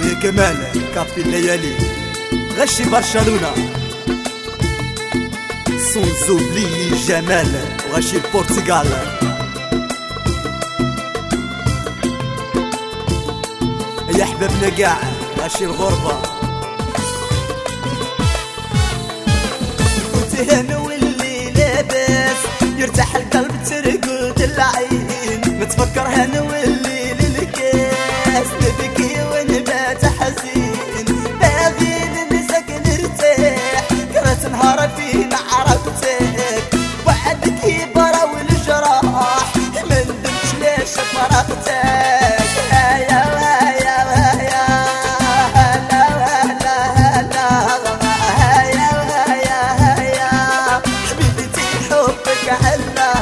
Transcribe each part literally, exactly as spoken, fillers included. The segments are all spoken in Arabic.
خويا كمال كافي الليالي غشي برشلونة سونزو بليلي جمال وغشي البرتغال يا حبابنا قاع غشي الغربة كنت هنا واللي لاباس يرتاح القلب ترقد العين متفكر هنا واللي للكاس نبكي ونبات حزين باغي ننساك نرتاح كرهت نهار فينا عرفتك وعدك يبرا والجراح ما ندمتش ليش فرقتك هيا هيا هيا هلا هلا هلا هيا هيا هيا حبيبتي حبك هلا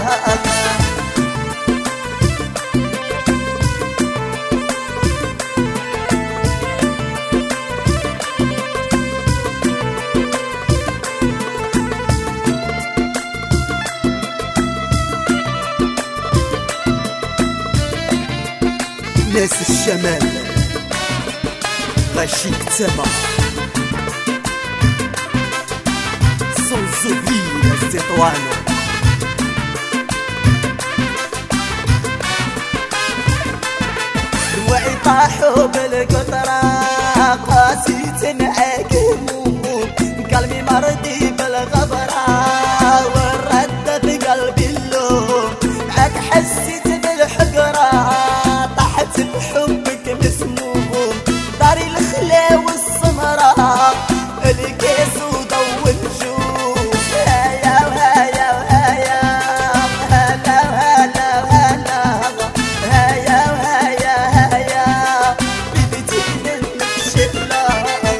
ناس الشمال غشي كتما سونزوبلي الزيطوان دموعي طاحوا بالقطرة قاسي تنعاك هموم قلبي مرضي بالغبرة والردة في قلبي اللوم معاك حسيت بالحقرة بحبك مسموم داري الخلا والسمرة الكيس وضو النجوم هيا وهيا وهيا هلا وهلا وهلا هيا وهيا هيا بيبتي منك شلة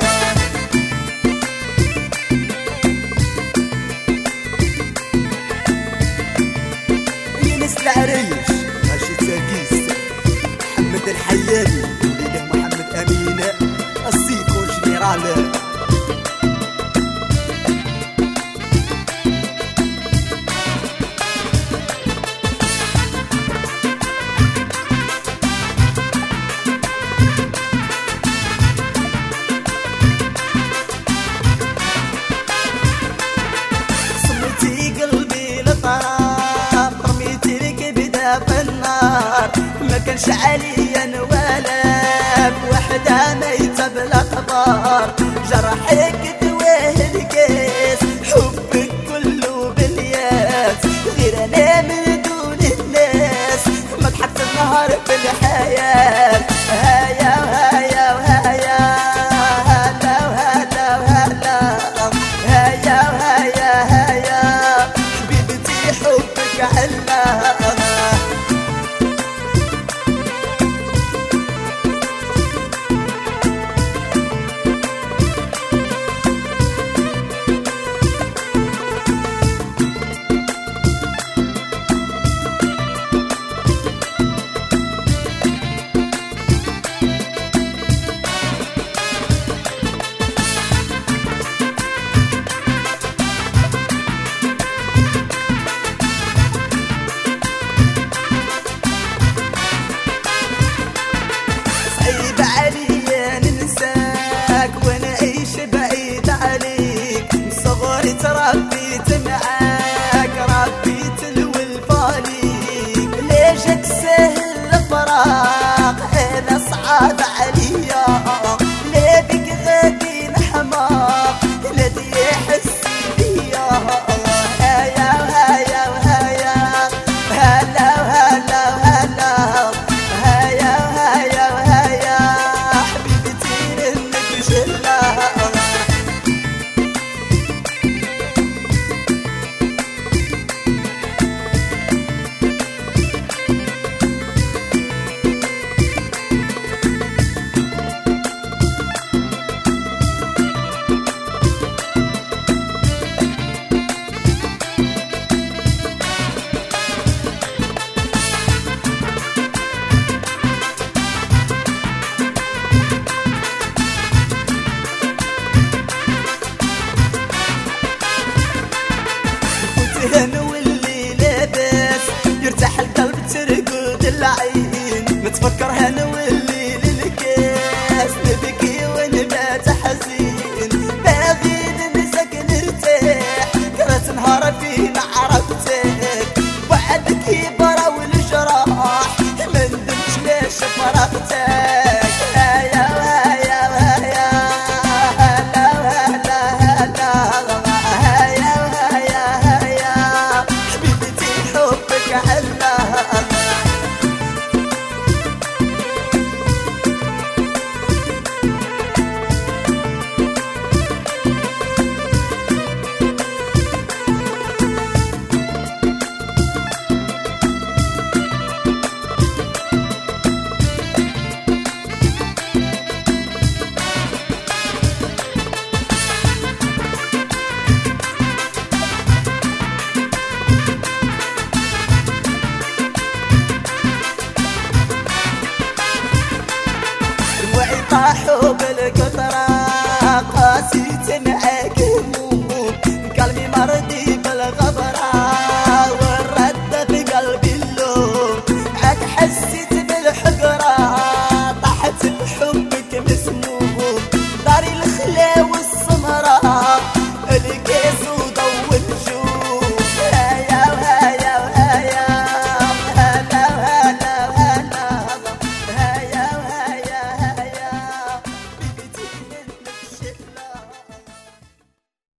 ينس العريش ماشي تاكيس محمد الحياني وليده محمد أمين السيكو جنرال صمتي قلبي لطراب رميتي لك بدا في النار ما كانش عليا ولا بوحدة ميتة بلا خبر جرحك دواه الكاس حبك كله بالياس غير انا من دون الناس ما ضحكت النهار في الحياة هيا وهيا وهيا هلا وهلا وهلا هيا وهيا هيا حبيبتي حبك هلا طاحوا بالقطرة قاسيت معاك هموم قلبي مرضي بالغبرة والرد في قلبي اللوم عاد حسيت بالحقرة طحت بحبك مسموم داري الخلاوي